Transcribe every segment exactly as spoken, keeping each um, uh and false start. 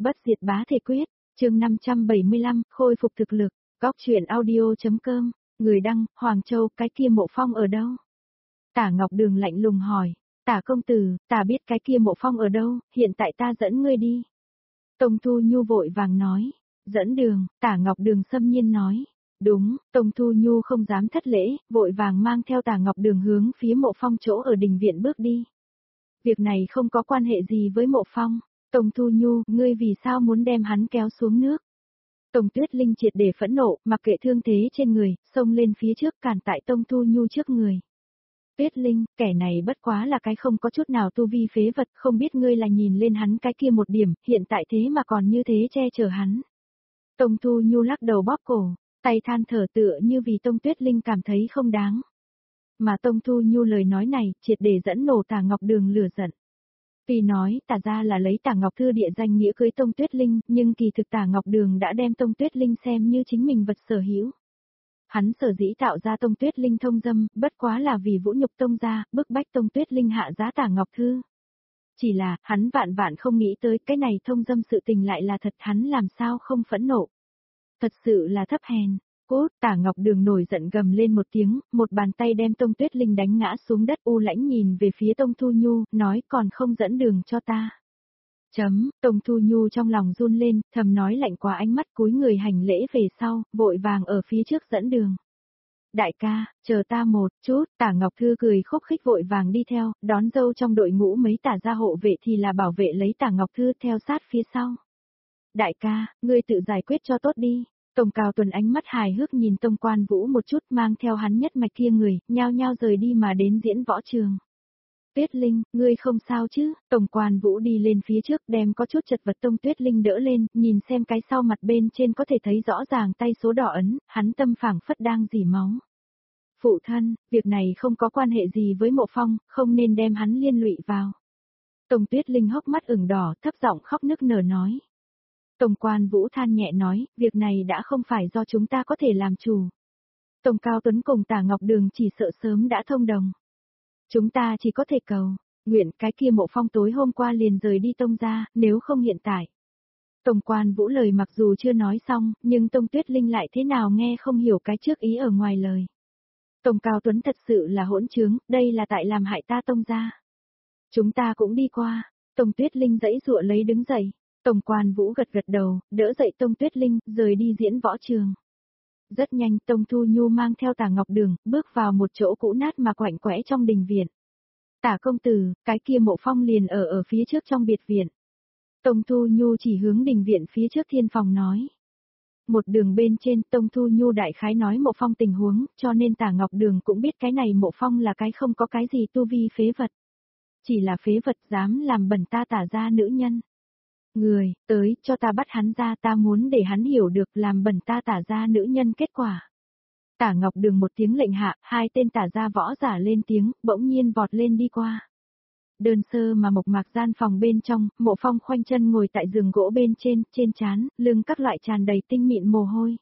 Bất diệt bá thể quyết, chương năm trăm bảy mươi lăm, khôi phục thực lực, góc truyện audio.com, người đăng, Hoàng Châu, cái kia Mộ Phong ở đâu? Tả Ngọc Đường lạnh lùng hỏi, Tả công tử, ta biết cái kia Mộ Phong ở đâu, hiện tại ta dẫn ngươi đi. Tông Thu Nhu vội vàng nói, dẫn đường, Tả Ngọc Đường xâm nhiên nói, đúng, Tông Thu Nhu không dám thất lễ, vội vàng mang theo Tả Ngọc Đường hướng phía Mộ Phong chỗ ở đình viện bước đi. Việc này không có quan hệ gì với Mộ Phong. Tông Thu Nhu, ngươi vì sao muốn đem hắn kéo xuống nước? Tông Tuyết Linh triệt để phẫn nộ, mặc kệ thương thế trên người, xông lên phía trước cản tại Tông Thu Nhu trước người. Tuyết Linh, kẻ này bất quá là cái không có chút nào tu vi phế vật, không biết ngươi là nhìn lên hắn cái kia một điểm, hiện tại thế mà còn như thế che chở hắn. Tông Thu Nhu lắc đầu bóp cổ, tay than thở tựa như vì Tông Tuyết Linh cảm thấy không đáng. Mà Tông Thu Nhu lời nói này, triệt để dẫn nổ Tả Ngọc Đường lửa giận. Tuy nói Tả ra là lấy Tả Ngọc Thư địa danh nghĩa cưới Tông Tuyết Linh, nhưng kỳ thực Tả Ngọc Đường đã đem Tông Tuyết Linh xem như chính mình vật sở hữu. Hắn sở dĩ tạo ra Tông Tuyết Linh thông dâm, bất quá là vì vũ nhục Tông gia, bức bách Tông Tuyết Linh hạ giá Tả Ngọc Thư. Chỉ là, hắn vạn vạn không nghĩ tới cái này thông dâm sự tình lại là thật, hắn làm sao không phẫn nộ. Thật sự là thấp hèn. Cốt, Tả Ngọc Đường nổi giận gầm lên một tiếng, một bàn tay đem Tông Tuyết Linh đánh ngã xuống đất, u lãnh nhìn về phía Tông Thu Nhu, nói còn không dẫn đường cho ta. Chấm, Tông Thu Nhu trong lòng run lên, thầm nói lạnh quá, ánh mắt cúi người hành lễ về sau, vội vàng ở phía trước dẫn đường. Đại ca, chờ ta một chút, Tả Ngọc Thư cười khúc khích vội vàng đi theo, đón dâu trong đội ngũ mấy Tả gia hộ vệ thì là bảo vệ lấy Tả Ngọc Thư theo sát phía sau. Đại ca, ngươi tự giải quyết cho tốt đi. Tông Cao Tuần ánh mắt hài hước nhìn Tông Quan Vũ một chút, mang theo hắn nhất mạch kia người, nhao nhao rời đi mà đến diễn võ trường. Tuyết Linh, ngươi không sao chứ? Tông Quan Vũ đi lên phía trước đem có chút chật vật Tông Tuyết Linh đỡ lên, nhìn xem cái sau mặt bên trên có thể thấy rõ ràng tay số đỏ ấn, hắn tâm phảng phất đang dỉ máu. Phụ thân, việc này không có quan hệ gì với Mộ Phong, không nên đem hắn liên lụy vào. Tông Tuyết Linh hốc mắt ửng đỏ, thấp giọng khóc nức nở nói. Tông Quan Vũ than nhẹ nói, việc này đã không phải do chúng ta có thể làm chủ. Tông Cao Tuấn cùng Tả Ngọc Đường chỉ sợ sớm đã thông đồng. Chúng ta chỉ có thể cầu, nguyện cái kia Mộ Phong tối hôm qua liền rời đi Tông gia, nếu không hiện tại. Tông Quan Vũ lời mặc dù chưa nói xong, nhưng Tông Tuyết Linh lại thế nào nghe không hiểu cái trước ý ở ngoài lời. Tông Cao Tuấn thật sự là hỗn trướng, đây là tại làm hại ta Tông gia. Chúng ta cũng đi qua, Tông Tuyết Linh giãy giụa lấy đứng dậy. Tông Quan Vũ gật gật đầu, đỡ dậy Tông Tuyết Linh, rời đi diễn võ trường. Rất nhanh Tông Thu Nhu mang theo Tả Ngọc Đường, bước vào một chỗ cũ nát mà quạnh quẽ trong đình viện. Tả công tử, cái kia Mộ Phong liền ở ở phía trước trong biệt viện. Tông Thu Nhu chỉ hướng đình viện phía trước thiên phòng nói. Một đường bên trên Tông Thu Nhu đại khái nói Mộ Phong tình huống, cho nên Tả Ngọc Đường cũng biết cái này Mộ Phong là cái không có cái gì tu vi phế vật. Chỉ là phế vật dám làm bẩn ta Tả gia nữ nhân. Người, tới, cho ta bắt hắn ra, ta muốn để hắn hiểu được làm bẩn ta Tả gia nữ nhân kết quả. Tả Ngọc Đường một tiếng lệnh hạ, hai tên Tả gia võ giả lên tiếng, bỗng nhiên vọt lên đi qua. Đơn sơ mà mộc mạc gian phòng bên trong, Mộ Phong khoanh chân ngồi tại giường gỗ bên trên, trên trán, lưng các loại tràn đầy tinh mịn mồ hôi.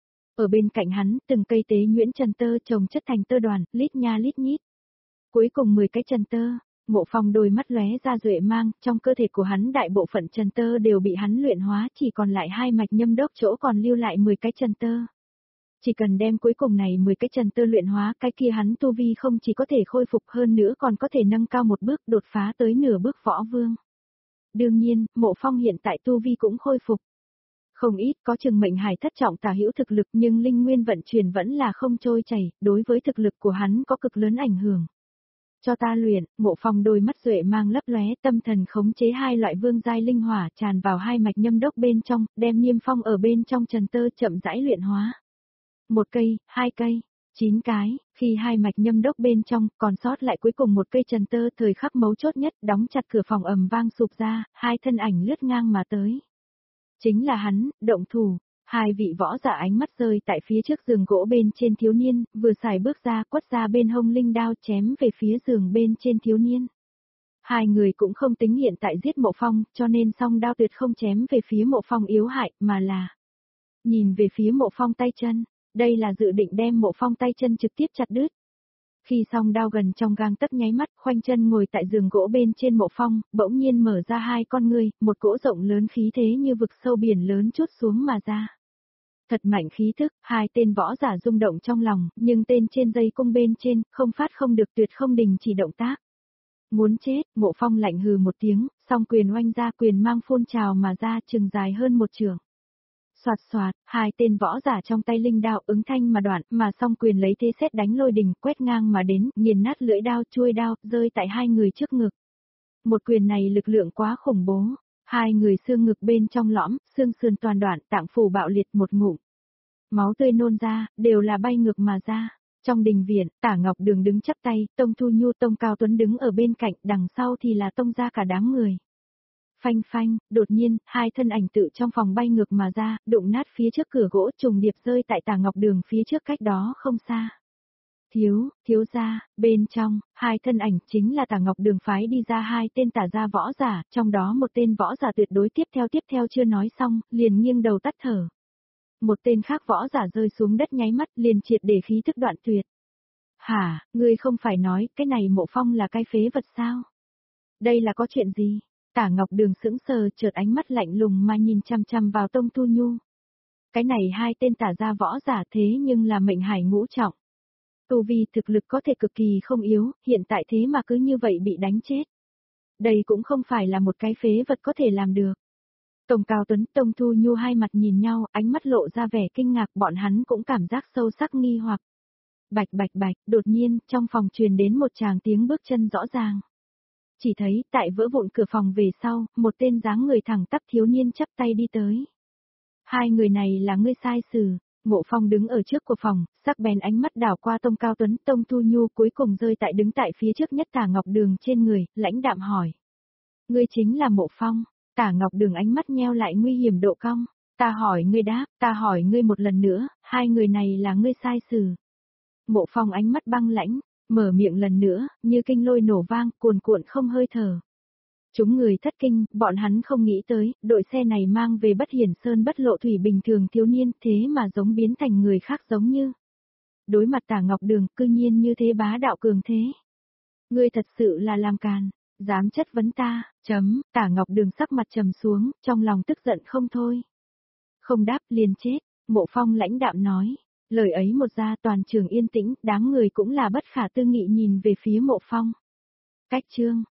Ở bên cạnh hắn, từng cây tế nhuyễn trần tơ chồng chất thành tơ đoàn, lít nha lít nhít. Cuối cùng mười cái trần tơ. Mộ Phong đôi mắt lóe ra duệ mang, trong cơ thể của hắn đại bộ phận trần tơ đều bị hắn luyện hóa, chỉ còn lại hai mạch nhâm đốc chỗ còn lưu lại mười cái trần tơ. Chỉ cần đem cuối cùng này mười cái trần tơ luyện hóa, cái kia hắn tu vi không chỉ có thể khôi phục hơn nữa còn có thể nâng cao một bước, đột phá tới nửa bước võ vương. Đương nhiên, Mộ Phong hiện tại tu vi cũng khôi phục. Không ít có chừng mệnh hải thất trọng tả hữu thực lực, nhưng linh nguyên vận chuyển vẫn là không trôi chảy, đối với thực lực của hắn có cực lớn ảnh hưởng. Cho ta luyện, Mộ Phong đôi mắt duệ mang lấp lóe, tâm thần khống chế hai loại vương giai linh hỏa tràn vào hai mạch nhâm đốc bên trong, đem niêm phong ở bên trong trần tơ chậm rãi luyện hóa. Một cây, hai cây, chín cái, khi hai mạch nhâm đốc bên trong, còn sót lại cuối cùng một cây trần tơ, thời khắc mấu chốt nhất, đóng chặt cửa phòng ầm vang sụp ra, hai thân ảnh lướt ngang mà tới. Chính là hắn, động thủ. Hai vị võ giả ánh mắt rơi tại phía trước giường gỗ bên trên thiếu niên, vừa xài bước ra quất ra bên hông linh đao chém về phía giường bên trên thiếu niên. Hai người cũng không tính hiện tại giết Mộ Phong, cho nên song đao tuyệt không chém về phía Mộ Phong yếu hại, mà là nhìn về phía Mộ Phong tay chân, đây là dự định đem Mộ Phong tay chân trực tiếp chặt đứt. Khi song đao gần trong gang tấc nháy mắt, khoanh chân ngồi tại giường gỗ bên trên Mộ Phong, bỗng nhiên mở ra hai con ngươi, một cỗ rộng lớn khí thế như vực sâu biển lớn trút xuống mà ra. Thật mạnh khí thức, hai tên võ giả rung động trong lòng, nhưng tên trên dây cung bên trên, không phát không được tuyệt không đình chỉ động tác. Muốn chết, Mộ Phong lạnh hừ một tiếng, song quyền oanh ra, quyền mang phun trào mà ra, chừng dài hơn một trường. Soạt soạt, hai tên võ giả trong tay linh đao ứng thanh mà đoạn, mà song quyền lấy thế sét đánh lôi đình, quét ngang mà đến, nghiền nát lưỡi đao, chuôi đao, rơi tại hai người trước ngực. Một quyền này lực lượng quá khủng bố, hai người xương ngực bên trong lõm, xương sườn toàn đoạn, tạng phủ bạo liệt một ngụm. Máu tươi nôn ra, đều là bay ngược mà ra. Trong đình viện, Tả Ngọc Đường đứng chắp tay, Tông Thu Nhu, Tông Cao Tuấn đứng ở bên cạnh, đằng sau thì là Tông gia cả đám người. Phanh phanh, đột nhiên, hai thân ảnh tự trong phòng bay ngược mà ra, đụng nát phía trước cửa gỗ trùng điệp rơi tại Tả Ngọc Đường phía trước cách đó không xa. Thiếu, thiếu gia, bên trong, hai thân ảnh chính là Tả Ngọc Đường phái đi ra hai tên Tả gia võ giả, trong đó một tên võ giả tuyệt đối tiếp theo tiếp theo chưa nói xong, liền nghiêng đầu tắt thở. Một tên khác võ giả rơi xuống đất nháy mắt liền triệt để khí thức đoạn tuyệt. Hả, ngươi không phải nói, cái này Mộ Phong là cái phế vật sao? Đây là có chuyện gì? Tả Ngọc Đường sững sờ, chợt ánh mắt lạnh lùng mà nhìn chăm chăm vào Tông Thu Nhu. Cái này hai tên Tả gia võ giả thế nhưng là mệnh hải ngũ trọng. Tu vi thực lực có thể cực kỳ không yếu, hiện tại thế mà cứ như vậy bị đánh chết. Đây cũng không phải là một cái phế vật có thể làm được. Tông Cao Tuấn, Tông Thu Nhu hai mặt nhìn nhau, ánh mắt lộ ra vẻ kinh ngạc, bọn hắn cũng cảm giác sâu sắc nghi hoặc. Bạch bạch bạch, đột nhiên, trong phòng truyền đến một tràng tiếng bước chân rõ ràng. Chỉ thấy, tại vỡ vụn cửa phòng về sau, một tên dáng người thẳng tắp thiếu niên chắp tay đi tới. Hai người này là ngươi sai xử. Mộ Phong đứng ở trước của phòng, sắc bén ánh mắt đảo qua Tông Cao Tuấn, Tông Thu Nhu cuối cùng rơi tại đứng tại phía trước nhất Tả Ngọc Đường trên người, lãnh đạm hỏi. Ngươi chính là Mộ Phong. Tả Ngọc Đường ánh mắt nheo lại nguy hiểm độ cong. Ta hỏi ngươi đáp, ta hỏi ngươi một lần nữa, hai người này là ngươi sai xử. Mộ Phong ánh mắt băng lãnh, mở miệng lần nữa, như kinh lôi nổ vang, cuồn cuộn không hơi thở. Chúng người thất kinh, bọn hắn không nghĩ tới, đội xe này mang về Bất Hiển Sơn Bất Lộ Thủy bình thường thiếu niên, thế mà giống biến thành người khác giống như. Đối mặt Tả Ngọc Đường, cư nhiên như thế bá đạo cường thế. Ngươi thật sự là làm càn, dám chất vấn ta, chấm, Tả Ngọc Đường sắc mặt trầm xuống, trong lòng tức giận không thôi. Không đáp liền chết, Mộ Phong lãnh đạm nói. Lời ấy một ra toàn trường yên tĩnh, đám người cũng là bất khả tư nghị nhìn về phía Mộ Phong. Cách chương